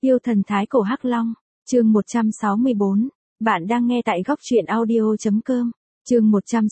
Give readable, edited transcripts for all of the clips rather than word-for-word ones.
Yêu thần thái cổ Hắc Long, chương 164, bạn đang nghe tại góc truyện audio.com. Chương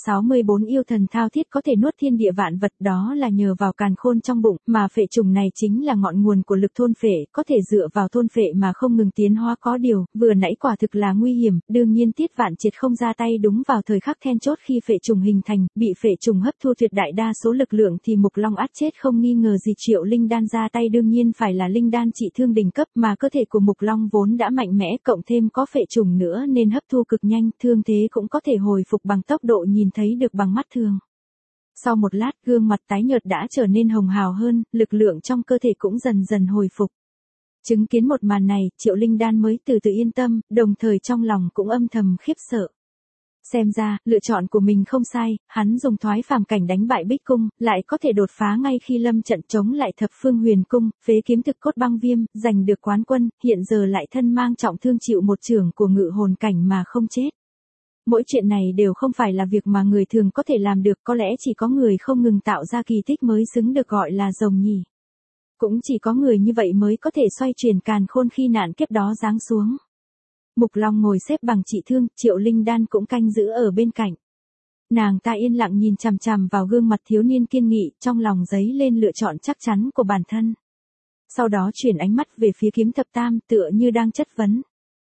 164 yêu thần thao thiết có thể nuốt thiên địa vạn vật, đó là nhờ vào càn khôn trong bụng, mà phệ trùng này chính là ngọn nguồn của lực thôn phệ, có thể dựa vào thôn phệ mà không ngừng tiến hóa. Có điều, vừa nãy quả thực là nguy hiểm, đương nhiên Tiết Vạn Triệt không ra tay đúng vào thời khắc then chốt khi phệ trùng hình thành, bị phệ trùng hấp thu tuyệt đại đa số lực lượng thì Mục Long ắt chết không nghi ngờ gì. Triệu Linh Đan ra tay đương nhiên phải là linh đan trị thương đỉnh cấp, mà cơ thể của Mục Long vốn đã mạnh mẽ, cộng thêm có phệ trùng nữa nên hấp thu cực nhanh, thương thế cũng có thể hồi phục bằng tốc độ nhìn thấy được bằng mắt thường. Sau một lát, gương mặt tái nhợt đã trở nên hồng hào hơn, lực lượng trong cơ thể cũng dần dần hồi phục. Chứng kiến một màn này, Triệu Linh Đan mới từ từ yên tâm, đồng thời trong lòng cũng âm thầm khiếp sợ. Xem ra, lựa chọn của mình không sai, hắn dùng thoái phàm cảnh đánh bại Bích Cung, lại có thể đột phá ngay khi lâm trận chống lại Thập Phương Huyền Cung, phế kiếm thực cốt băng viêm, giành được quán quân, hiện giờ lại thân mang trọng thương chịu một chưởng của ngự hồn cảnh mà không chết. Mỗi chuyện này đều không phải là việc mà người thường có thể làm được, có lẽ chỉ có người không ngừng tạo ra kỳ tích mới xứng được gọi là rồng nhỉ. Cũng chỉ có người như vậy mới có thể xoay chuyển càn khôn khi nạn kiếp đó giáng xuống. Mục Long ngồi xếp bằng trị thương, Triệu Linh Đan cũng canh giữ ở bên cạnh. Nàng ta yên lặng nhìn chằm chằm vào gương mặt thiếu niên kiên nghị, trong lòng dấy lên lựa chọn chắc chắn của bản thân. Sau đó chuyển ánh mắt về phía Kiếm Thập Tam, tựa như đang chất vấn.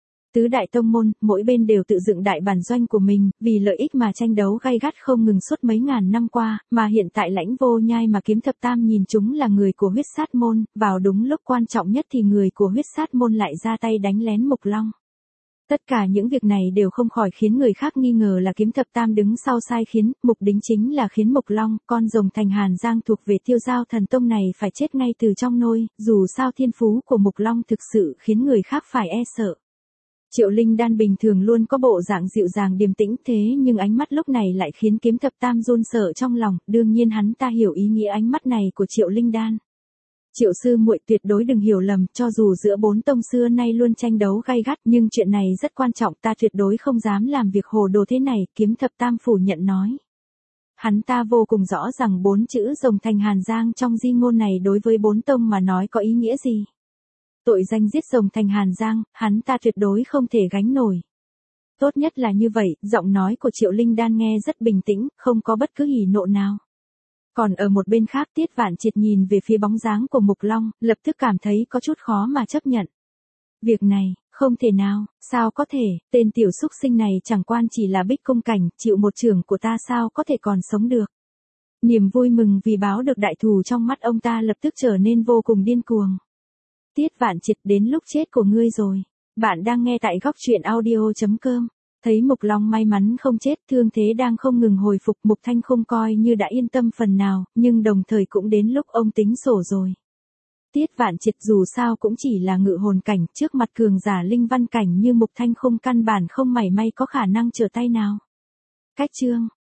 Tứ đại tông môn, mỗi bên đều tự dựng đại bản doanh của mình, vì lợi ích mà tranh đấu gay gắt không ngừng suốt mấy ngàn năm qua, mà hiện tại Lãnh Vô Nhai mà Kiếm Thập Tam nhìn chúng là người của Huyết Sát môn, vào đúng lúc quan trọng nhất thì người của Huyết Sát môn lại ra tay đánh lén Mục Long. Tất cả những việc này đều không khỏi khiến người khác nghi ngờ là Kiếm Thập Tam đứng sau sai khiến, mục đích chính là khiến Mục Long, con rồng thành Hàn Giang thuộc về Tiêu Giao Thần Tông này phải chết ngay từ trong nôi, dù sao thiên phú của Mục Long thực sự khiến người khác phải e sợ. Triệu Linh Đan bình thường luôn có bộ dạng dịu dàng điềm tĩnh, thế nhưng ánh mắt lúc này lại khiến Kiếm Thập Tam run sợ trong lòng, đương nhiên hắn ta hiểu ý nghĩa ánh mắt này của Triệu Linh Đan. Triệu sư muội tuyệt đối đừng hiểu lầm, cho dù giữa bốn tông xưa nay luôn tranh đấu gay gắt, nhưng chuyện này rất quan trọng, ta tuyệt đối không dám làm việc hồ đồ thế này, Kiếm Thập Tam phủ nhận nói. Hắn ta vô cùng rõ rằng bốn chữ rồng thành Hàn Giang trong di ngôn này đối với bốn tông mà nói có ý nghĩa gì. Tội danh giết rồng thành Hàn Giang, hắn ta tuyệt đối không thể gánh nổi. Tốt nhất là như vậy, giọng nói của Triệu Linh Đan nghe rất bình tĩnh, không có bất cứ hỉ nộ nào. Còn ở một bên khác, Tiết Vạn Triệt nhìn về phía bóng dáng của Mục Long, lập tức cảm thấy có chút khó mà chấp nhận. Việc này, không thể nào, sao có thể, tên tiểu súc sinh này chẳng qua chỉ là Bích Cung cảnh, chịu một chưởng của ta sao có thể còn sống được. Niềm vui mừng vì báo được đại thù trong mắt ông ta lập tức trở nên vô cùng điên cuồng. Tiết Vạn Triệt, đến lúc chết của ngươi rồi. Bạn đang nghe tại góc truyện audio.com. Thấy Mục Long may mắn không chết, thương thế đang không ngừng hồi phục, Mục Thanh không coi như đã yên tâm phần nào, nhưng đồng thời cũng đến lúc ông tính sổ rồi. Tiết Vạn Triệt dù sao cũng chỉ là ngự hồn cảnh, trước mặt cường giả linh văn cảnh như Mục Thanh không căn bản không mảy may có khả năng trở tay nào. Cách chương